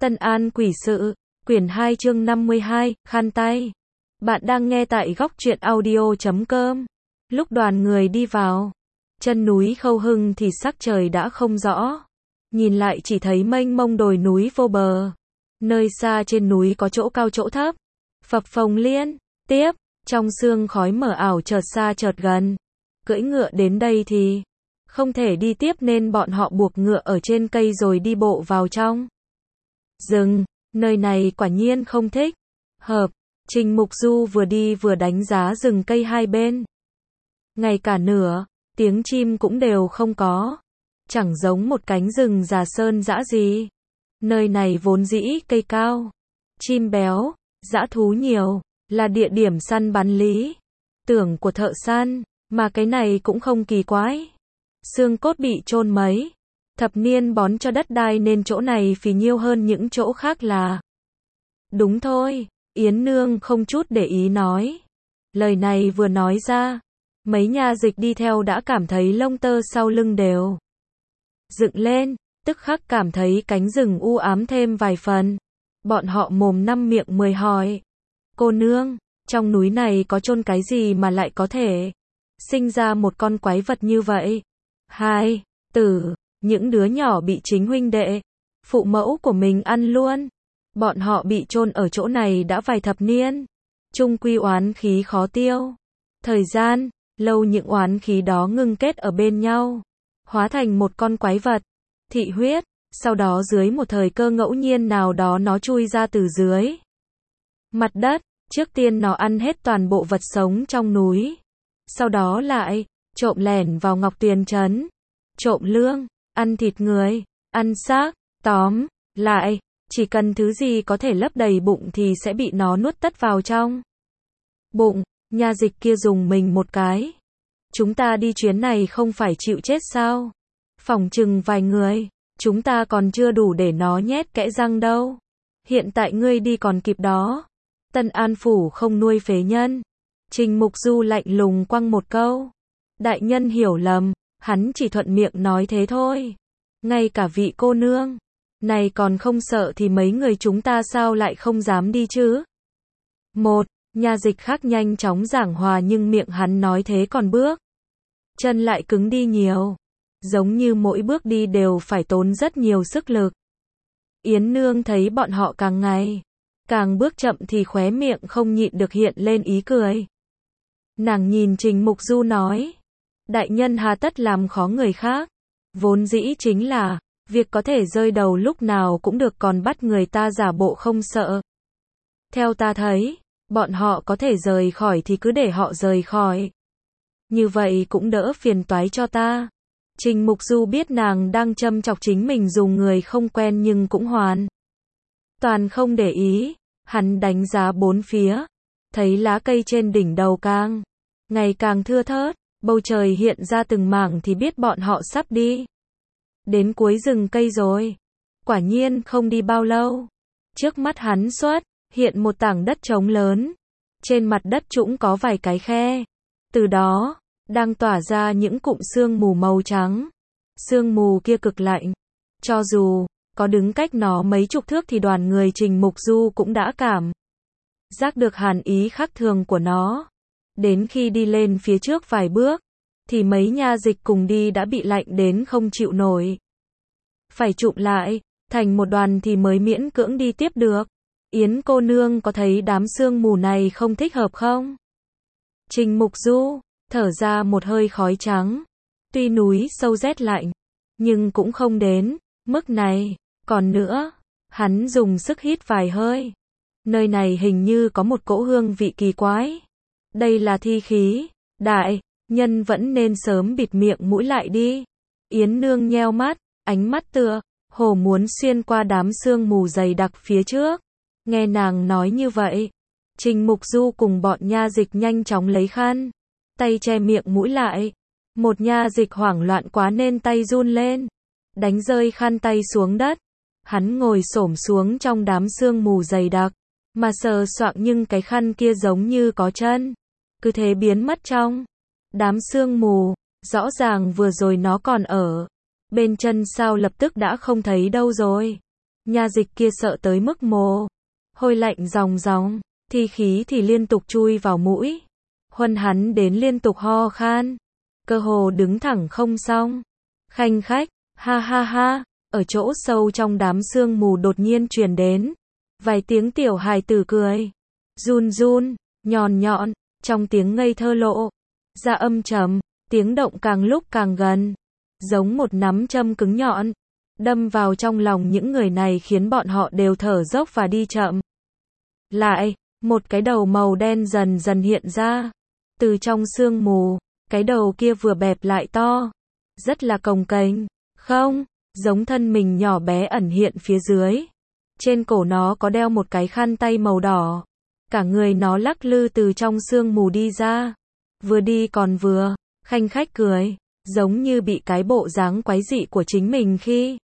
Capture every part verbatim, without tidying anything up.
Tân An Quỷ Sự, quyển hai chương năm mươi hai, khăn tay. Bạn đang nghe tại góc truyện audio chấm com. Lúc đoàn người đi vào chân núi Khâu Hưng thì sắc trời đã không rõ. Nhìn lại chỉ thấy mênh mông đồi núi vô bờ. Nơi xa trên núi có chỗ cao chỗ thấp. Phập phồng liên tiếp, trong sương khói mờ ảo chợt xa chợt gần. Cưỡi ngựa đến đây thì không thể đi tiếp nên bọn họ buộc ngựa ở trên cây rồi đi bộ vào trong rừng. Nơi này quả nhiên không thích hợp. Trình Mục Du vừa đi vừa đánh giá rừng cây hai bên. Ngay cả nửa tiếng chim cũng đều không có. Chẳng giống một cánh rừng già sơn dã gì. Nơi này vốn dĩ cây cao, chim béo, dã thú nhiều, là địa điểm săn bắn lý tưởng của thợ săn, mà cái này cũng không kỳ quái. Xương cốt bị chôn mấy thập niên bón cho đất đai nên chỗ này phì nhiêu hơn những chỗ khác là đúng thôi. Yến Nương không chút để ý nói. Lời này vừa nói ra, mấy nha dịch đi theo đã cảm thấy lông tơ sau lưng đều dựng lên, tức khắc cảm thấy cánh rừng u ám thêm vài phần. Bọn họ mồm năm miệng mười hỏi. Cô nương, trong núi này có chôn cái gì mà lại có thể sinh ra một con quái vật như vậy? Hai tử, những đứa nhỏ bị chính huynh đệ, phụ mẫu của mình ăn luôn. Bọn họ bị chôn ở chỗ này đã vài thập niên. Chung quy oán khí khó tiêu. Thời gian lâu những oán khí đó ngưng kết ở bên nhau, hóa thành một con quái vật, thị huyết. Sau đó dưới một thời cơ ngẫu nhiên nào đó nó chui ra từ dưới mặt đất. Trước tiên nó ăn hết toàn bộ vật sống trong núi. Sau đó lại trộm lẻn vào Ngọc Tuyền Trấn, trộm lương, ăn thịt người, ăn xác, tóm lại, chỉ cần thứ gì có thể lấp đầy bụng thì sẽ bị nó nuốt tất vào trong bụng. Nha dịch kia dùng mình một cái. Chúng ta đi chuyến này không phải chịu chết sao? Phỏng chừng vài người, chúng ta còn chưa đủ để nó nhét kẽ răng đâu. Hiện tại ngươi đi còn kịp đó. Tân An Phủ không nuôi phế nhân. Trình Mục Du lạnh lùng quăng một câu. Đại nhân hiểu lầm, hắn chỉ thuận miệng nói thế thôi. Ngay cả vị cô nương này còn không sợ thì mấy người chúng ta sao lại không dám đi chứ? Một nha dịch khác nhanh chóng giảng hòa nhưng miệng hắn nói thế còn bước chân lại cứng đi nhiều. Giống như mỗi bước đi đều phải tốn rất nhiều sức lực. Yến Nương thấy bọn họ càng ngày càng bước chậm thì khóe miệng không nhịn được hiện lên ý cười. Nàng nhìn Trình Mục Du nói. Đại nhân hà tất làm khó người khác. Vốn dĩ chính là việc có thể rơi đầu lúc nào cũng được, còn bắt người ta giả bộ không sợ. Theo ta thấy, bọn họ có thể rời khỏi thì cứ để họ rời khỏi. Như vậy cũng đỡ phiền toái cho ta. Trình Mục Du biết nàng đang châm chọc chính mình dùng người không quen nhưng cũng hoàn toàn không để ý. Hắn đánh giá bốn phía, thấy lá cây trên đỉnh đầu càng ngày càng thưa thớt, bầu trời hiện ra từng mảng thì biết bọn họ sắp đi đến cuối rừng cây rồi. Quả nhiên không đi bao lâu, trước mắt hắn xuất hiện một tảng đất trống lớn. Trên mặt đất trũng có vài cái khe, từ đó đang tỏa ra những cụm sương mù màu trắng. Sương mù kia cực lạnh, cho dù có đứng cách nó mấy chục thước thì đoàn người Trình Mục Du cũng đã cảm giác được hàn ý khác thường của nó. Đến khi đi lên phía trước vài bước, thì mấy nha dịch cùng đi đã bị lạnh đến không chịu nổi. Phải chụm lại thành một đoàn thì mới miễn cưỡng đi tiếp được. Yến cô nương có thấy đám sương mù này không thích hợp không? Trình Mục Du thở ra một hơi khói trắng. Tuy núi sâu rét lạnh, nhưng cũng không đến mức này. Còn nữa, hắn dùng sức hít vài hơi. Nơi này hình như có một cỗ hương vị kỳ quái. Đây là thi khí. Đại nhân vẫn nên sớm bịt miệng mũi lại đi. Yến Nương nheo mắt, ánh mắt tựa hồ muốn xuyên qua đám sương mù dày đặc phía trước. Nghe nàng nói như vậy, Trình Mục Du cùng bọn nha dịch nhanh chóng lấy khăn tay che miệng mũi lại. Một nha dịch hoảng loạn quá nên tay run lên, đánh rơi khăn tay xuống đất. Hắn ngồi xổm xuống trong đám sương mù dày đặc, mà sờ soạng nhưng cái khăn kia giống như có chân, cứ thế biến mất trong đám sương mù. Rõ ràng vừa rồi nó còn ở bên chân, sao lập tức đã không thấy đâu rồi? Nha dịch kia sợ tới mức mồ hôi lạnh ròng ròng, thi khí thì liên tục chui vào mũi. Huân hắn đến liên tục ho khan, cơ hồ đứng thẳng không xong. Khanh khách, ha ha ha, ở chỗ sâu trong đám sương mù đột nhiên truyền đến vài tiếng tiểu hài tử cười, run run, nhọn nhọn, trong tiếng ngây thơ lộ ra âm trầm, tiếng động càng lúc càng gần, giống một nắm châm cứng nhọn, đâm vào trong lòng những người này khiến bọn họ đều thở dốc và đi chậm. Lại, một cái đầu màu đen dần dần hiện ra, từ trong sương mù, cái đầu kia vừa bẹp lại to, rất là cồng kềnh, không, giống thân mình nhỏ bé ẩn hiện phía dưới. Trên cổ nó có đeo một cái khăn tay màu đỏ, cả người nó lắc lư từ trong sương mù đi ra, vừa đi còn vừa khanh khách cười, giống như bị cái bộ dáng quái dị của chính mình khi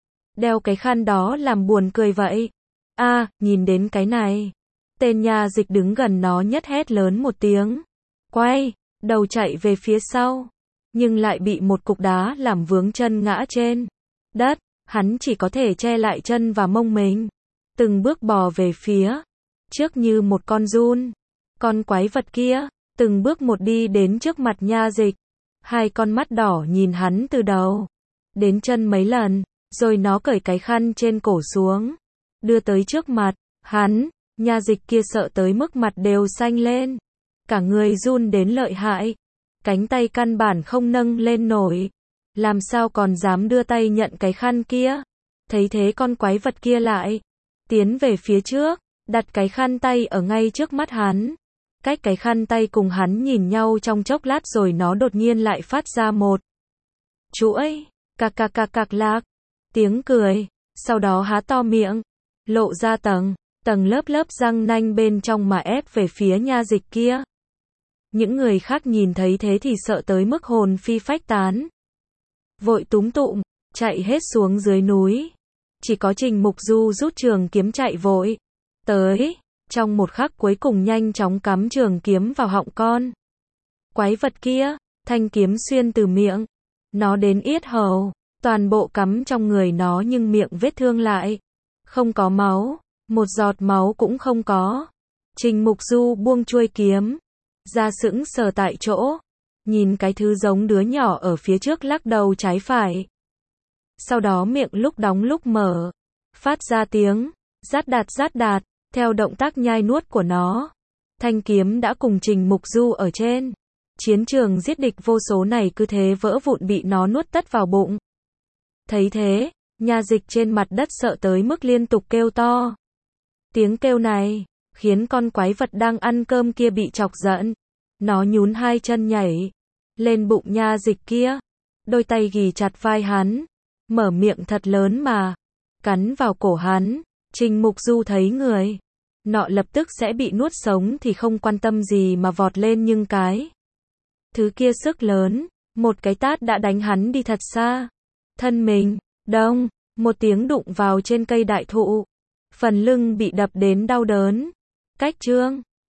đeo cái khăn đó làm buồn cười vậy. A, à, nhìn đến cái này. Tên nha dịch đứng gần nó nhất hét lớn một tiếng, quay đầu chạy về phía sau, nhưng lại bị một cục đá làm vướng chân ngã trên đất, hắn chỉ có thể che lại chân và mông mình, từng bước bò về phía trước như một con giun. Con quái vật kia từng bước một đi đến trước mặt nha dịch, hai con mắt đỏ nhìn hắn từ đầu đến chân mấy lần, rồi nó cởi cái khăn trên cổ xuống, đưa tới trước mặt hắn. Nha dịch kia sợ tới mức mặt đều xanh lên, cả người run đến lợi hại, cánh tay căn bản không nâng lên nổi, làm sao còn dám đưa tay nhận cái khăn kia. Thấy thế con quái vật kia lại tiến về phía trước, đặt cái khăn tay ở ngay trước mắt hắn. Cách cái khăn tay cùng hắn nhìn nhau trong chốc lát rồi nó đột nhiên lại phát ra một chuỗi cạc cạc cạc cạc lạc tiếng cười, sau đó há to miệng, lộ ra tầng tầng lớp lớp răng nanh bên trong mà ép về phía nha dịch kia. Những người khác nhìn thấy thế thì sợ tới mức hồn phi phách tán, vội túm tụm chạy hết xuống dưới núi. Chỉ có Trình Mục Du rút trường kiếm chạy vội tới, trong một khắc cuối cùng nhanh chóng cắm trường kiếm vào họng con quái vật kia, thanh kiếm xuyên từ miệng nó đến yết hầu, toàn bộ cắm trong người nó nhưng miệng vết thương lại không có máu, một giọt máu cũng không có. Trình Mục Du buông chuôi kiếm ra, sững sờ tại chỗ, nhìn cái thứ giống đứa nhỏ ở phía trước lắc đầu trái phải. Sau đó miệng lúc đóng lúc mở, phát ra tiếng rát đạt rát đạt, theo động tác nhai nuốt của nó. Thanh kiếm đã cùng Trình Mục Du ở trên chiến trường giết địch vô số này cứ thế vỡ vụn bị nó nuốt tất vào bụng. Thấy thế, nha dịch trên mặt đất sợ tới mức liên tục kêu to. Tiếng kêu này khiến con quái vật đang ăn cơm kia bị chọc giận. Nó nhún hai chân nhảy lên bụng nha dịch kia, đôi tay ghì chặt vai hắn, mở miệng thật lớn mà cắn vào cổ hắn. Trình Mục Du thấy người nọ lập tức sẽ bị nuốt sống thì không quan tâm gì mà vọt lên, nhưng cái thứ kia sức lớn, một cái tát đã đánh hắn đi thật xa. Thân mình đông một tiếng đụng vào trên cây đại thụ, phần lưng bị đập đến đau đớn. Cách chương